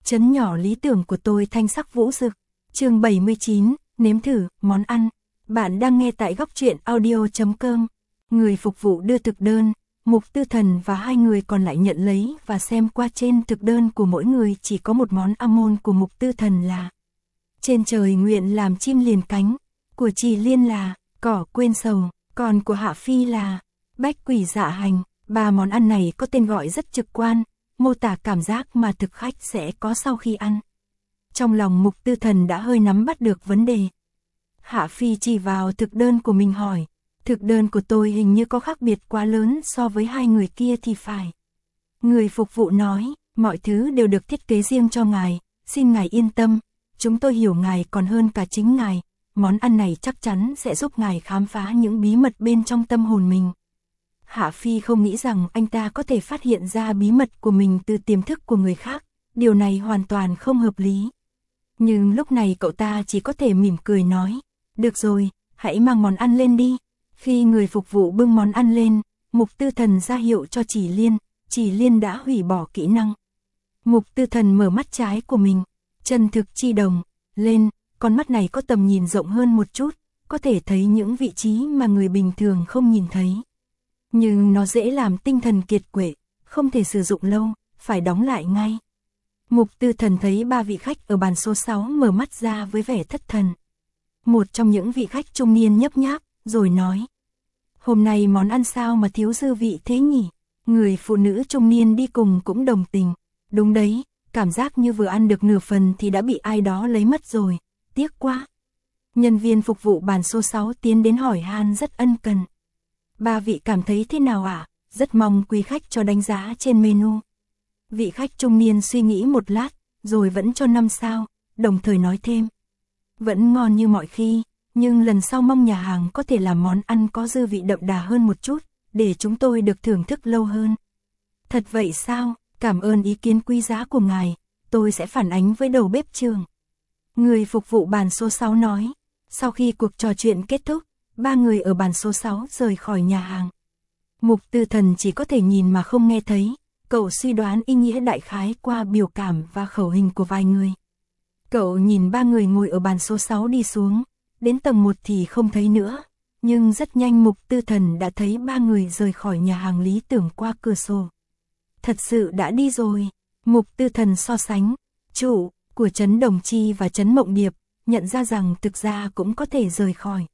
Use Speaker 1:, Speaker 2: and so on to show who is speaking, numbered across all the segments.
Speaker 1: Trấn nhỏ lý tưởng của tôi thanh sắc vũ rực. Chương 79, nếm thử món ăn. Bạn đang nghe tại góc truyện audio.com. Người phục vụ đưa thực đơn, Mục Tư Thần và hai người còn lại nhận lấy và xem qua. Trên thực đơn của mỗi người chỉ có một món amon của Mục Tư Thần là Trên trời nguyện làm chim liền cánh, của Trì Liên là cỏ quên sầu, còn của Hạ Phi là bách quỷ dạ hành. Ba món ăn này có tên gọi rất trực quan, mô tả cảm giác mà thực khách sẽ có sau khi ăn. Trong lòng Mục Tư Thần đã hơi nắm bắt được vấn đề. Hạ Phi chỉ vào thực đơn của mình hỏi, thực đơn của tôi hình như có khác biệt quá lớn so với hai người kia thì phải. Người phục vụ nói, mọi thứ đều được thiết kế riêng cho ngài, xin ngài yên tâm, chúng tôi hiểu ngài còn hơn cả chính ngài, món ăn này chắc chắn sẽ giúp ngài khám phá những bí mật bên trong tâm hồn mình. Hạ Phi không nghĩ rằng anh ta có thể phát hiện ra bí mật của mình từ tiềm thức của người khác, điều này hoàn toàn không hợp lý. Nhưng lúc này cậu ta chỉ có thể mỉm cười nói, được rồi, hãy mang món ăn lên đi. Khi người phục vụ bưng món ăn lên, Mục Tư Thần ra hiệu cho Chỉ Liên đã hủy bỏ kỹ năng. Mục Tư Thần mở mắt trái của mình, chân thực chi đồng, lên, con mắt này có tầm nhìn rộng hơn một chút, có thể thấy những vị trí mà người bình thường không nhìn thấy. Nhưng nó dễ làm tinh thần kiệt quệ, không thể sử dụng lâu, phải đóng lại ngay. Mục Tư Thần thấy ba vị khách ở bàn số 6 mở mắt ra với vẻ thất thần. Một trong những vị khách trung niên nhấp nháp, rồi nói, hôm nay món ăn sao mà thiếu dư vị thế nhỉ? Người phụ nữ trung niên đi cùng cũng đồng tình, đúng đấy, cảm giác như vừa ăn được nửa phần thì đã bị ai đó lấy mất rồi, tiếc quá. Nhân viên phục vụ bàn số 6 tiến đến hỏi han rất ân cần. Ba vị cảm thấy thế nào ạ? Rất mong quý khách cho đánh giá trên menu. Vị khách trung niên suy nghĩ một lát, rồi vẫn cho 5 sao, đồng thời nói thêm. Vẫn ngon như mọi khi, nhưng lần sau mong nhà hàng có thể làm món ăn có dư vị đậm đà hơn một chút, để chúng tôi được thưởng thức lâu hơn. Thật vậy sao? Cảm ơn ý kiến quý giá của ngài, tôi sẽ phản ánh với đầu bếp trường. Người phục vụ bàn số 6 nói. Sau khi cuộc trò chuyện kết thúc, ba người ở bàn số 6 rời khỏi nhà hàng. Mục Tư Thần chỉ có thể nhìn mà không nghe thấy, cậu suy đoán ý nghĩa đại khái qua biểu cảm và khẩu hình của vài người. Cậu nhìn ba người ngồi ở bàn số 6 đi xuống, đến tầng 1 thì không thấy nữa, nhưng rất nhanh Mục Tư Thần đã thấy ba người rời khỏi nhà hàng lý tưởng qua cửa sổ. Thật sự đã đi rồi. Mục Tư Thần so sánh, chủ của Trấn Đồng Chi và Trấn Mộng Điệp, nhận ra rằng thực ra cũng có thể rời khỏi.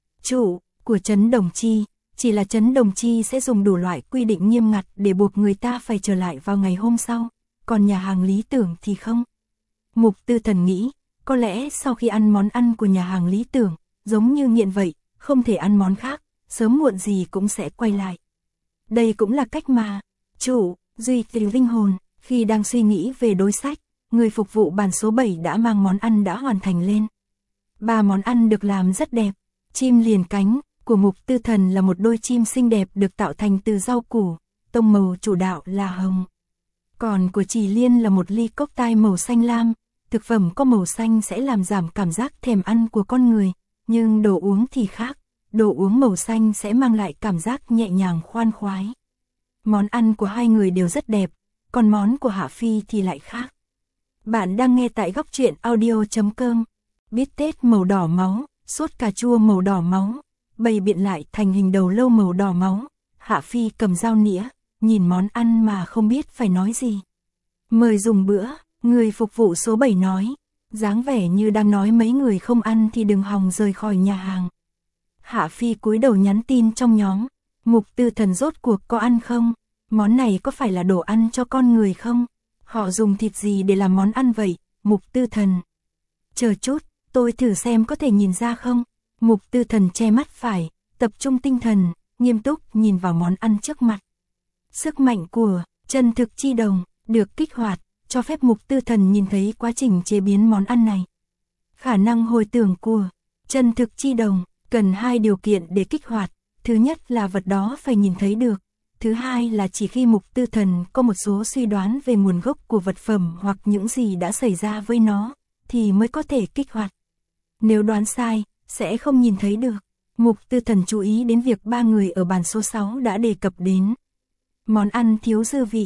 Speaker 1: Chủ của Trấn Đồng Chi, chỉ là Trấn Đồng Chi sẽ dùng đủ loại quy định nghiêm ngặt để buộc người ta phải trở lại vào ngày hôm sau, còn nhà hàng lý tưởng thì không. Mục Tư Thần nghĩ, có lẽ sau khi ăn món ăn của nhà hàng lý tưởng, giống như nghiện vậy, không thể ăn món khác, sớm muộn gì cũng sẽ quay lại. Đây cũng là cách mà chủ duy trì linh hồn. Khi đang suy nghĩ về đối sách, người phục vụ bàn số 7 đã mang món ăn đã hoàn thành lên. Ba món ăn được làm rất đẹp. Chim liền cánh của Mục Tư Thần là một đôi chim xinh đẹp được tạo thành từ rau củ, tông màu chủ đạo là hồng. Còn của Trì Liên là một ly cốc tai màu xanh lam. Thực phẩm có màu xanh sẽ làm giảm cảm giác thèm ăn của con người, nhưng đồ uống thì khác, đồ uống màu xanh sẽ mang lại cảm giác nhẹ nhàng khoan khoái. Món ăn của hai người đều rất đẹp, còn món của Hạ Phi thì lại khác. Bạn đang nghe tại góc truyện audio.com. Bít tết màu đỏ máu, sốt cà chua màu đỏ máu, bày biện lại thành hình đầu lâu màu đỏ máu. Hạ Phi cầm dao nĩa, nhìn món ăn mà không biết phải nói gì. Mời dùng bữa. Người phục vụ số 7 nói, dáng vẻ như đang nói mấy người không ăn thì đừng hòng rời khỏi nhà hàng. Hạ Phi cúi đầu nhắn tin trong nhóm, Mục Tư Thần rốt cuộc có ăn không? Món này có phải là đồ ăn cho con người không? Họ dùng thịt gì để làm món ăn vậy? Mục Tư Thần. Chờ chút, tôi thử xem có thể nhìn ra không? Mục Tư Thần che mắt phải, tập trung tinh thần, nghiêm túc nhìn vào món ăn trước mặt. Sức mạnh của chân thực chi đồng được kích hoạt, cho phép Mục Tư Thần nhìn thấy quá trình chế biến món ăn này. Khả năng hồi tưởng của chân thực chi đồng cần hai điều kiện để kích hoạt. Thứ nhất là vật đó phải nhìn thấy được. Thứ hai là chỉ khi Mục Tư Thần có một số suy đoán về nguồn gốc của vật phẩm hoặc những gì đã xảy ra với nó, thì mới có thể kích hoạt. Nếu đoán sai, sẽ không nhìn thấy được. Mục Tư Thần chú ý đến việc ba người ở bàn số 6 đã đề cập đến. Món ăn thiếu dư vị.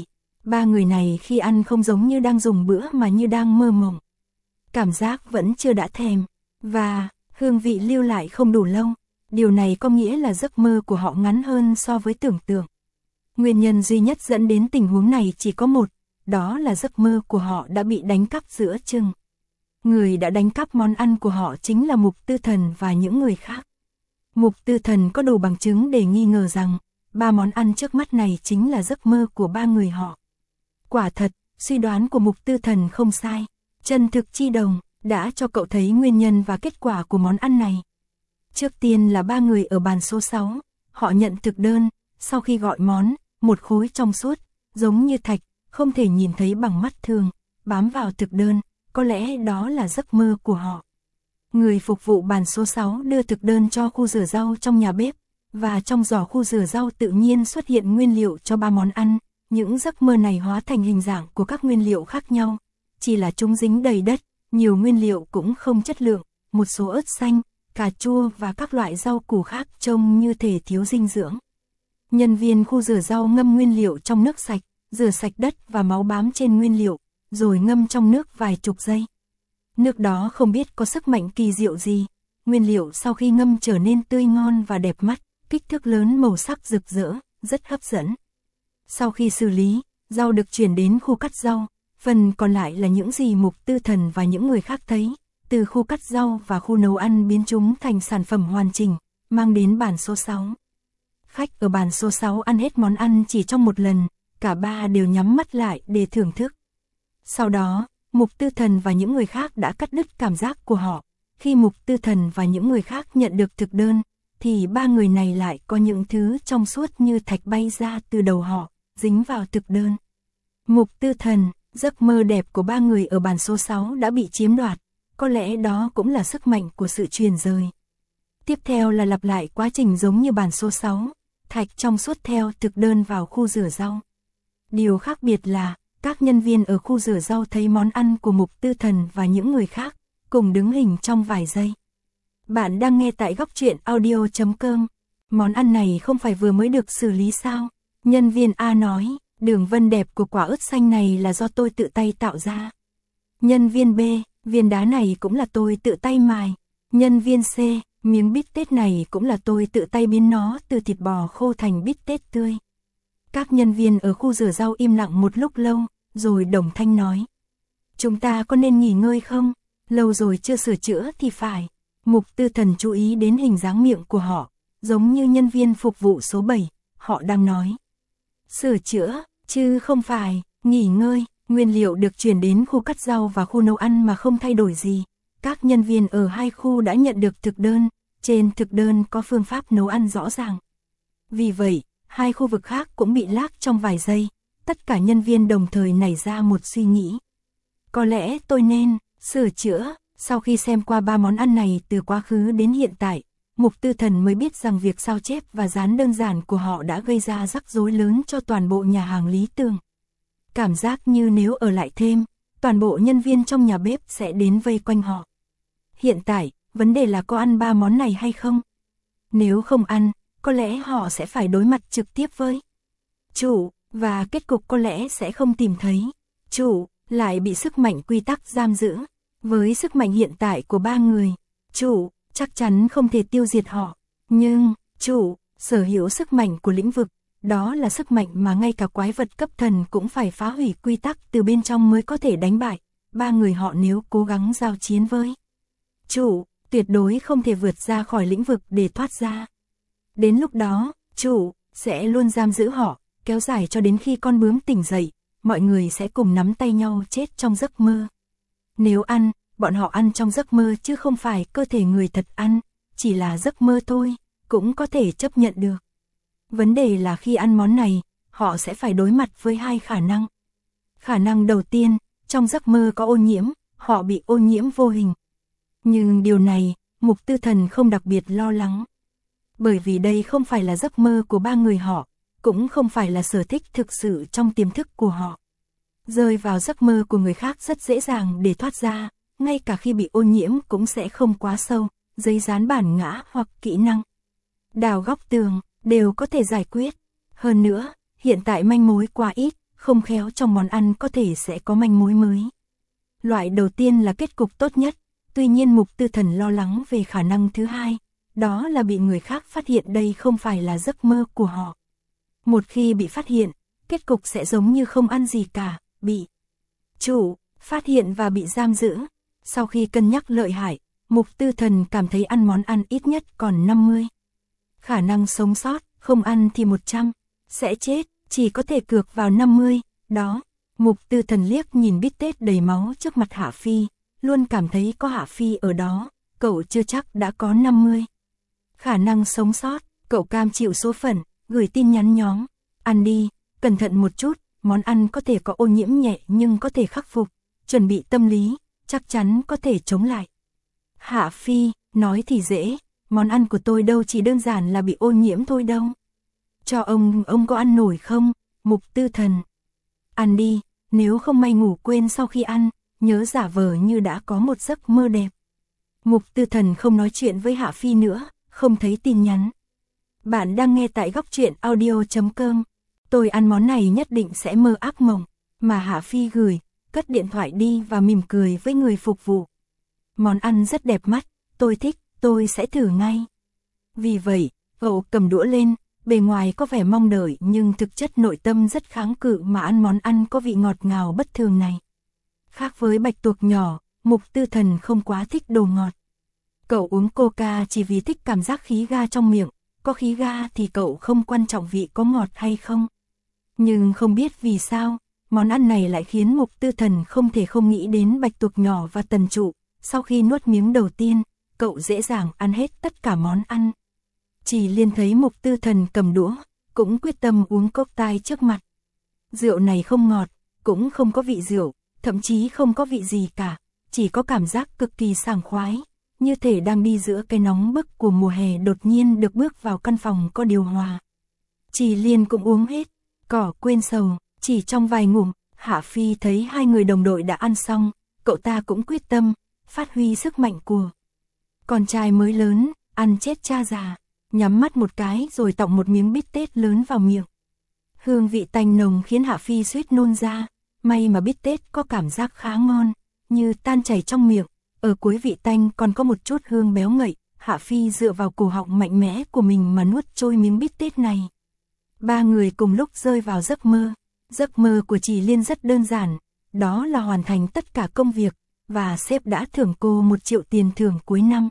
Speaker 1: Ba người này khi ăn không giống như đang dùng bữa mà như đang mơ mộng. Cảm giác vẫn chưa đã thèm, và hương vị lưu lại không đủ lâu. Điều này có nghĩa là giấc mơ của họ ngắn hơn so với tưởng tượng. Nguyên nhân duy nhất dẫn đến tình huống này chỉ có một, đó là giấc mơ của họ đã bị đánh cắp giữa chừng. Người đã đánh cắp món ăn của họ chính là Mục Tư Thần và những người khác. Mục Tư Thần có đủ bằng chứng để nghi ngờ rằng, ba món ăn trước mắt này chính là giấc mơ của ba người họ. Quả thật, suy đoán của Mục Tư Thần không sai. Chân thực chi đồng đã cho cậu thấy nguyên nhân và kết quả của món ăn này. Trước tiên là ba người ở bàn số 6, họ nhận thực đơn, sau khi gọi món, một khối trong suốt, giống như thạch, không thể nhìn thấy bằng mắt thường, bám vào thực đơn, có lẽ đó là giấc mơ của họ. Người phục vụ bàn số 6 đưa thực đơn cho khu rửa rau trong nhà bếp, và trong giỏ khu rửa rau tự nhiên xuất hiện nguyên liệu cho ba món ăn, những giấc mơ này hóa thành hình dạng của các nguyên liệu khác nhau, chỉ là chúng dính đầy đất, nhiều nguyên liệu cũng không chất lượng, một số ớt xanh, cà chua và các loại rau củ khác trông như thể thiếu dinh dưỡng. Nhân viên khu rửa rau ngâm nguyên liệu trong nước sạch, rửa sạch đất và máu bám trên nguyên liệu, rồi ngâm trong nước vài chục giây. Nước đó không biết có sức mạnh kỳ diệu gì, nguyên liệu sau khi ngâm trở nên tươi ngon và đẹp mắt, kích thước lớn, màu sắc rực rỡ, rất hấp dẫn. Sau khi xử lý, rau được chuyển đến khu cắt rau, phần còn lại là những gì Mục Tư Thần và những người khác thấy, từ khu cắt rau và khu nấu ăn biến chúng thành sản phẩm hoàn chỉnh, mang đến bàn số 6. Khách ở bàn số 6 ăn hết món ăn chỉ trong một lần, cả ba đều nhắm mắt lại để thưởng thức. Sau đó, Mục Tư Thần và những người khác đã cắt đứt cảm giác của họ. Khi Mục Tư Thần và những người khác nhận được thực đơn, thì ba người này lại có những thứ trong suốt như thạch bay ra từ đầu họ, dính vào thực đơn. Mục Tư Thần, giấc mơ đẹp của ba người ở bàn số 6 đã bị chiếm đoạt, có lẽ đó cũng là sức mạnh của sự truyền rời. Tiếp theo là lặp lại quá trình giống như bàn số 6, thạch trong suốt theo thực đơn vào khu rửa rau. Điều khác biệt là, các nhân viên ở khu rửa rau thấy món ăn của Mục Tư Thần và những người khác, cùng đứng hình trong vài giây. Bạn đang nghe tại góc truyện audio.com. Món ăn này không phải vừa mới được xử lý sao? Nhân viên A nói, đường vân đẹp của quả ớt xanh này là do tôi tự tay tạo ra. Nhân viên B, viên đá này cũng là tôi tự tay mài. Nhân viên C, miếng bít tết này cũng là tôi tự tay biến nó từ thịt bò khô thành bít tết tươi. Các nhân viên ở khu rửa rau im lặng một lúc lâu, rồi đồng thanh nói. Chúng ta có nên nghỉ ngơi không? Lâu rồi chưa sửa chữa thì phải. Mục Tư Thần chú ý đến hình dáng miệng của họ, giống như nhân viên phục vụ số 7, họ đang nói. Sửa chữa, chứ không phải, nghỉ ngơi. Nguyên liệu được chuyển đến khu cắt rau và khu nấu ăn mà không thay đổi gì. Các nhân viên ở hai khu đã nhận được thực đơn, trên thực đơn có phương pháp nấu ăn rõ ràng. Vì vậy, hai khu vực khác cũng bị lag trong vài giây, tất cả nhân viên đồng thời nảy ra một suy nghĩ. Có lẽ tôi nên sửa chữa. Sau khi xem qua ba món ăn này từ quá khứ đến hiện tại, Mục Tư Thần mới biết rằng việc sao chép và dán đơn giản của họ đã gây ra rắc rối lớn cho toàn bộ nhà hàng Lý Tường. Cảm giác như nếu ở lại thêm, toàn bộ nhân viên trong nhà bếp sẽ đến vây quanh họ. Hiện tại, vấn đề là có ăn ba món này hay không? Nếu không ăn, có lẽ họ sẽ phải đối mặt trực tiếp với chủ, và kết cục có lẽ sẽ không tìm thấy chủ, lại bị sức mạnh quy tắc giam giữ. Với sức mạnh hiện tại của ba người, chủ chắc chắn không thể tiêu diệt họ, nhưng chủ sở hữu sức mạnh của lĩnh vực, đó là sức mạnh mà ngay cả quái vật cấp thần cũng phải phá hủy quy tắc từ bên trong mới có thể đánh bại. Ba người họ nếu cố gắng giao chiến với chủ, tuyệt đối không thể vượt ra khỏi lĩnh vực để thoát ra. Đến lúc đó, chủ sẽ luôn giam giữ họ, kéo dài cho đến khi con bướm tỉnh dậy, mọi người sẽ cùng nắm tay nhau chết trong giấc mơ. Nếu ăn, bọn họ ăn trong giấc mơ chứ không phải cơ thể người thật ăn, chỉ là giấc mơ thôi, cũng có thể chấp nhận được. Vấn đề là khi ăn món này, họ sẽ phải đối mặt với hai khả năng. Khả năng đầu tiên, trong giấc mơ có ô nhiễm, họ bị ô nhiễm vô hình. Nhưng điều này, Mục Tư Thần không đặc biệt lo lắng. Bởi vì đây không phải là giấc mơ của ba người họ, cũng không phải là sở thích thực sự trong tiềm thức của họ. Rơi vào giấc mơ của người khác rất dễ dàng để thoát ra, ngay cả khi bị ô nhiễm cũng sẽ không quá sâu, giấy dán bản ngã hoặc kỹ năng đào góc tường đều có thể giải quyết. Hơn nữa, hiện tại manh mối quá ít, không khéo trong món ăn có thể sẽ có manh mối mới. Loại đầu tiên là kết cục tốt nhất, tuy nhiên Mục Tư Thần lo lắng về khả năng thứ hai, đó là bị người khác phát hiện đây không phải là giấc mơ của họ. Một khi bị phát hiện, kết cục sẽ giống như không ăn gì cả, bị chủ phát hiện và bị giam giữ. Sau khi cân nhắc lợi hại, Mục Tư Thần cảm thấy ăn món ăn ít nhất còn 50. Khả năng sống sót, không ăn thì 100, sẽ chết, chỉ có thể cược vào 50, đó. Mục Tư Thần liếc nhìn bít tết đầy máu trước mặt Hạ Phi, luôn cảm thấy có Hạ Phi ở đó, cậu chưa chắc đã có 50. Khả năng sống sót, cậu cam chịu số phận, gửi tin nhắn nhóm, ăn đi, cẩn thận một chút, món ăn có thể có ô nhiễm nhẹ nhưng có thể khắc phục, chuẩn bị tâm lý, chắc chắn có thể chống lại. Hạ Phi, nói thì dễ, món ăn của tôi đâu chỉ đơn giản là bị ô nhiễm thôi đâu. Cho ông có ăn nổi không? Mục Tư Thần. Ăn đi, nếu không may ngủ quên sau khi ăn, nhớ giả vờ như đã có một giấc mơ đẹp. Mục Tư Thần không nói chuyện với Hạ Phi nữa, không thấy tin nhắn. Bạn đang nghe tại góc truyện audio.com. Tôi ăn món này nhất định sẽ mơ ác mộng, mà Hạ Phi gửi, cất điện thoại đi và mỉm cười với người phục vụ. Món ăn rất đẹp mắt, tôi thích, tôi sẽ thử ngay. Vì vậy, cậu cầm đũa lên, bề ngoài có vẻ mong đợi nhưng thực chất nội tâm rất kháng cự mà ăn món ăn có vị ngọt ngào bất thường này. Khác với bạch tuộc nhỏ, Mục Tư Thần không quá thích đồ ngọt. Cậu uống coca chỉ vì thích cảm giác khí ga trong miệng, có khí ga thì cậu không quan trọng vị có ngọt hay không. Nhưng không biết vì sao, món ăn này lại khiến Mục Tư Thần không thể không nghĩ đến bạch tuộc nhỏ và tần trụ. Sau khi nuốt miếng đầu tiên, cậu dễ dàng ăn hết tất cả món ăn. Chỉ Liên thấy Mục Tư Thần cầm đũa, cũng quyết tâm uống cốc tai trước mặt. Rượu này không ngọt, cũng không có vị rượu, thậm chí không có vị gì cả, chỉ có cảm giác cực kỳ sảng khoái, như thể đang đi giữa cái nóng bức của mùa hè đột nhiên được bước vào căn phòng có điều hòa. Chỉ Liên cũng uống hết, cỏ quên sầu, chỉ trong vài ngụm, Hạ Phi thấy hai người đồng đội đã ăn xong, cậu ta cũng quyết tâm, phát huy sức mạnh của con trai mới lớn, ăn chết cha già, nhắm mắt một cái rồi tọng một miếng bít tết lớn vào miệng. Hương vị tanh nồng khiến Hạ Phi suýt nôn ra, may mà bít tết có cảm giác khá ngon, như tan chảy trong miệng, ở cuối vị tanh còn có một chút hương béo ngậy, Hạ Phi dựa vào cổ họng mạnh mẽ của mình mà nuốt trôi miếng bít tết này. Ba người cùng lúc rơi vào giấc mơ. Giấc mơ của Chỉ Liên rất đơn giản, đó là hoàn thành tất cả công việc, và sếp đã thưởng cô 1 triệu tiền thưởng cuối năm.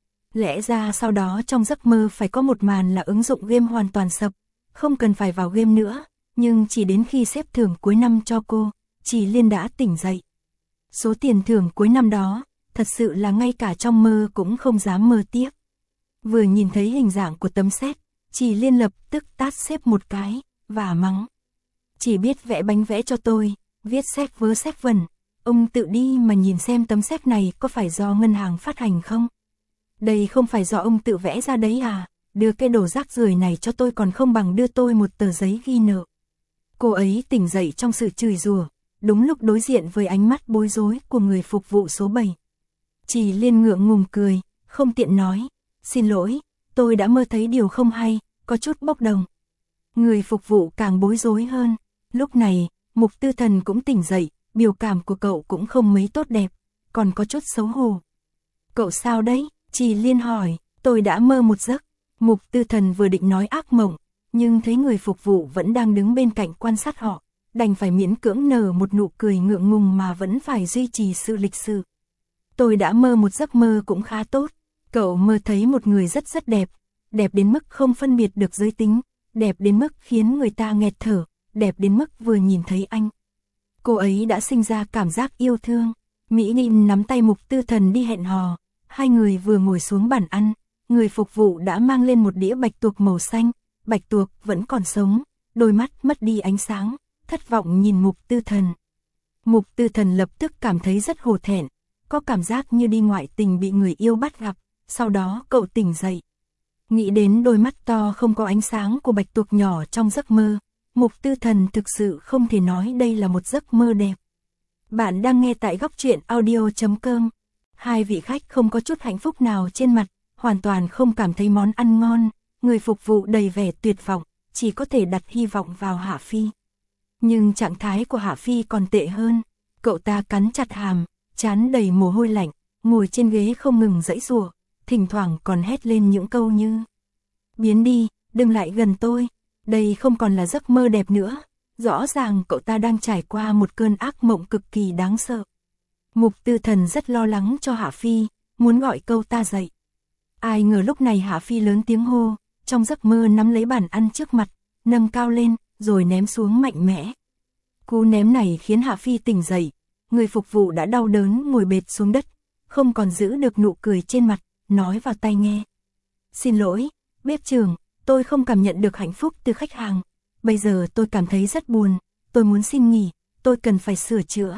Speaker 1: Lẽ ra sau đó trong giấc mơ phải có một màn là ứng dụng game hoàn toàn sập, không cần phải vào game nữa, nhưng chỉ đến khi sếp thưởng cuối năm cho cô, Chỉ Liên đã tỉnh dậy. Số tiền thưởng cuối năm đó, thật sự là ngay cả trong mơ cũng không dám mơ tiếp. Vừa nhìn thấy hình dạng của tấm séc, Chỉ Liên lập tức tát sếp một cái, và mắng. Chỉ biết vẽ bánh vẽ cho tôi, viết séc vớ séc vẩn, ông tự đi mà nhìn xem tấm séc này có phải do ngân hàng phát hành không? Đây không phải do ông tự vẽ ra đấy à, đưa cái đồ rác rưởi này cho tôi còn không bằng đưa tôi một tờ giấy ghi nợ. Cô ấy tỉnh dậy trong sự chửi rủa, đúng lúc đối diện với ánh mắt bối rối của người phục vụ số 7. Chỉ Liên ngượng ngùng cười, không tiện nói, xin lỗi, tôi đã mơ thấy điều không hay, có chút bốc đồng. Người phục vụ càng bối rối hơn, lúc này, Mục Tư Thần cũng tỉnh dậy, biểu cảm của cậu cũng không mấy tốt đẹp, còn có chút xấu hổ. Cậu sao đấy? Chỉ Liên hỏi, tôi đã mơ một giấc. Mục Tư Thần vừa định nói ác mộng, nhưng thấy người phục vụ vẫn đang đứng bên cạnh quan sát họ, đành phải miễn cưỡng nở một nụ cười ngượng ngùng mà vẫn phải duy trì sự lịch sự. Tôi đã mơ một giấc mơ cũng khá tốt, cậu mơ thấy một người rất rất đẹp, đẹp đến mức không phân biệt được giới tính, đẹp đến mức khiến người ta nghẹt thở, đẹp đến mức vừa nhìn thấy anh. Cô ấy đã sinh ra cảm giác yêu thương. Mỹ Ninh nắm tay Mục Tư Thần đi hẹn hò, hai người vừa ngồi xuống bàn ăn, người phục vụ đã mang lên một đĩa bạch tuộc màu xanh, bạch tuộc vẫn còn sống, đôi mắt mất đi ánh sáng, thất vọng nhìn Mục Tư Thần. Mục Tư Thần lập tức cảm thấy rất hổ thẹn, có cảm giác như đi ngoại tình bị người yêu bắt gặp, sau đó cậu tỉnh dậy. Nghĩ đến đôi mắt to không có ánh sáng của bạch tuộc nhỏ trong giấc mơ, Mục Tư Thần thực sự không thể nói đây là một giấc mơ đẹp. Bạn đang nghe tại góc truyện audio.com. Hai vị khách không có chút hạnh phúc nào trên mặt, hoàn toàn không cảm thấy món ăn ngon, người phục vụ đầy vẻ tuyệt vọng, chỉ có thể đặt hy vọng vào Hạ Phi. Nhưng trạng thái của Hạ Phi còn tệ hơn. Cậu ta cắn chặt hàm, trán đầy mồ hôi lạnh, ngồi trên ghế không ngừng giãy giụa, thỉnh thoảng còn hét lên những câu như: biến đi, đừng lại gần tôi. Đây không còn là giấc mơ đẹp nữa. Rõ ràng cậu ta đang trải qua một cơn ác mộng cực kỳ đáng sợ. Mục Tư Thần rất lo lắng cho Hạ Phi, muốn gọi cậu ta dậy. Ai ngờ lúc này Hạ Phi lớn tiếng hô, trong giấc mơ nắm lấy bàn ăn trước mặt, nâng cao lên, rồi ném xuống mạnh mẽ. Cú ném này khiến Hạ Phi tỉnh dậy, người phục vụ đã đau đớn ngồi bệt xuống đất, không còn giữ được nụ cười trên mặt, nói vào tai nghe: xin lỗi, bếp trưởng, tôi không cảm nhận được hạnh phúc từ khách hàng. Bây giờ tôi cảm thấy rất buồn, tôi muốn xin nghỉ, tôi cần phải sửa chữa.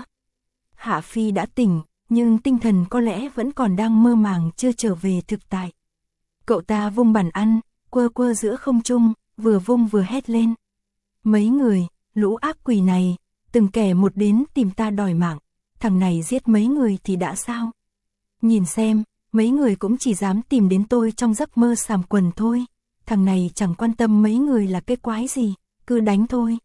Speaker 1: Hạ Phi đã tỉnh, nhưng tinh thần có lẽ vẫn còn đang mơ màng chưa trở về thực tại. Cậu ta vung bàn ăn, quơ quơ giữa không trung, vừa vung vừa hét lên: mấy người, lũ ác quỷ này, từng kẻ một đến tìm ta đòi mạng, thằng này giết mấy người thì đã sao? Nhìn xem, mấy người cũng chỉ dám tìm đến tôi trong giấc mơ sàm quần thôi, thằng này chẳng quan tâm mấy người là cái quái gì, cứ đánh thôi.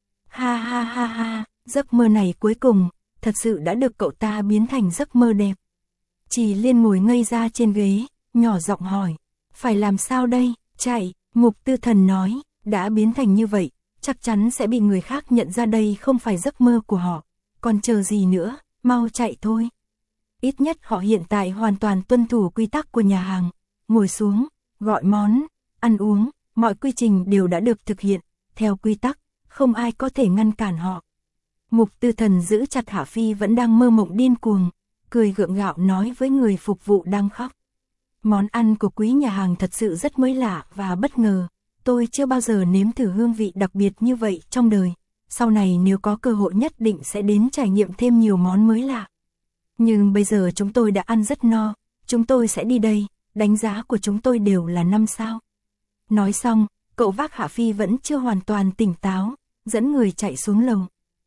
Speaker 1: Ha ha ha ha, giấc mơ này cuối cùng, thật sự đã được cậu ta biến thành giấc mơ đẹp. Chỉ Liên ngồi ngây ra trên ghế, nhỏ giọng hỏi: phải làm sao đây? Chạy, Mục Tư Thần nói, đã biến thành như vậy, chắc chắn sẽ bị người khác nhận ra đây không phải giấc mơ của họ. Còn chờ gì nữa, mau chạy thôi. Ít nhất họ hiện tại hoàn toàn tuân thủ quy tắc của nhà hàng. Ngồi xuống, gọi món, ăn uống, mọi quy trình đều đã được thực hiện, theo quy tắc, không ai có thể ngăn cản họ. Mục Tư Thần giữ chặt Hạ Phi vẫn đang mơ mộng điên cuồng, cười gượng gạo nói với người phục vụ đang khóc: món ăn của quý nhà hàng thật sự rất mới lạ và bất ngờ, tôi chưa bao giờ nếm thử hương vị đặc biệt như vậy trong đời, sau này nếu có cơ hội nhất định sẽ đến trải nghiệm thêm nhiều món mới lạ. Nhưng bây giờ chúng tôi đã ăn rất no, chúng tôi sẽ đi đây, đánh giá của chúng tôi đều là 5 sao. Nói xong, cậu vác Hạ Phi vẫn chưa hoàn toàn tỉnh táo, dẫn người chạy xuống lầu.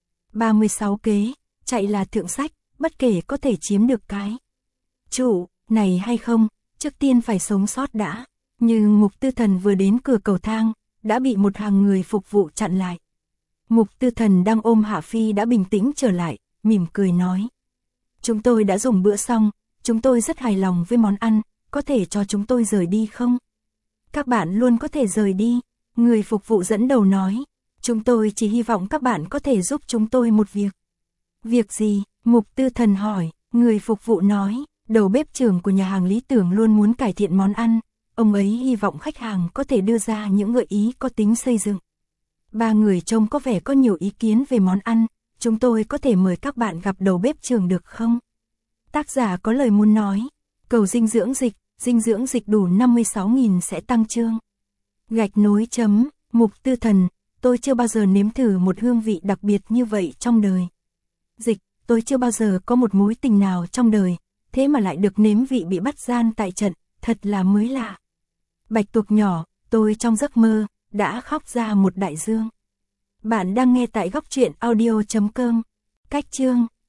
Speaker 1: 36 kế, chạy là thượng sách, bất kể có thể chiếm được cái chủ này hay không, trước tiên phải sống sót đã. Nhưng Mục Tư Thần vừa đến cửa cầu thang, đã bị một hàng người phục vụ chặn lại. Mục Tư Thần đang ôm Hạ Phi đã bình tĩnh trở lại, mỉm cười nói: chúng tôi đã dùng bữa xong, chúng tôi rất hài lòng với món ăn, có thể cho chúng tôi rời đi không? Các bạn luôn có thể rời đi, người phục vụ dẫn đầu nói. Chúng tôi chỉ hy vọng các bạn có thể giúp chúng tôi một việc. Việc gì? Mục Tư Thần hỏi. Người phục vụ nói, đầu bếp trưởng của nhà hàng Lý Tưởng luôn muốn cải thiện món ăn. Ông ấy hy vọng khách hàng có thể đưa ra những gợi ý có tính xây dựng. 3 người trông có vẻ có nhiều ý kiến về món ăn. Chúng tôi có thể mời các bạn gặp đầu bếp trưởng được không? Tác giả có lời muốn nói. Cầu dinh dưỡng dịch đủ 56.000 sẽ tăng chương. Gạch nối chấm. Mục Tư Thần, tôi chưa bao giờ nếm thử một hương vị đặc biệt như vậy trong đời. Dịch, tôi chưa bao giờ có một mối tình nào trong đời, thế mà lại được nếm vị bị bắt gian tại trận, thật là mới lạ. Bạch tuộc nhỏ, tôi trong giấc mơ, đã khóc ra một đại dương. Bạn đang nghe tại góc truyện audio.com. Cách chương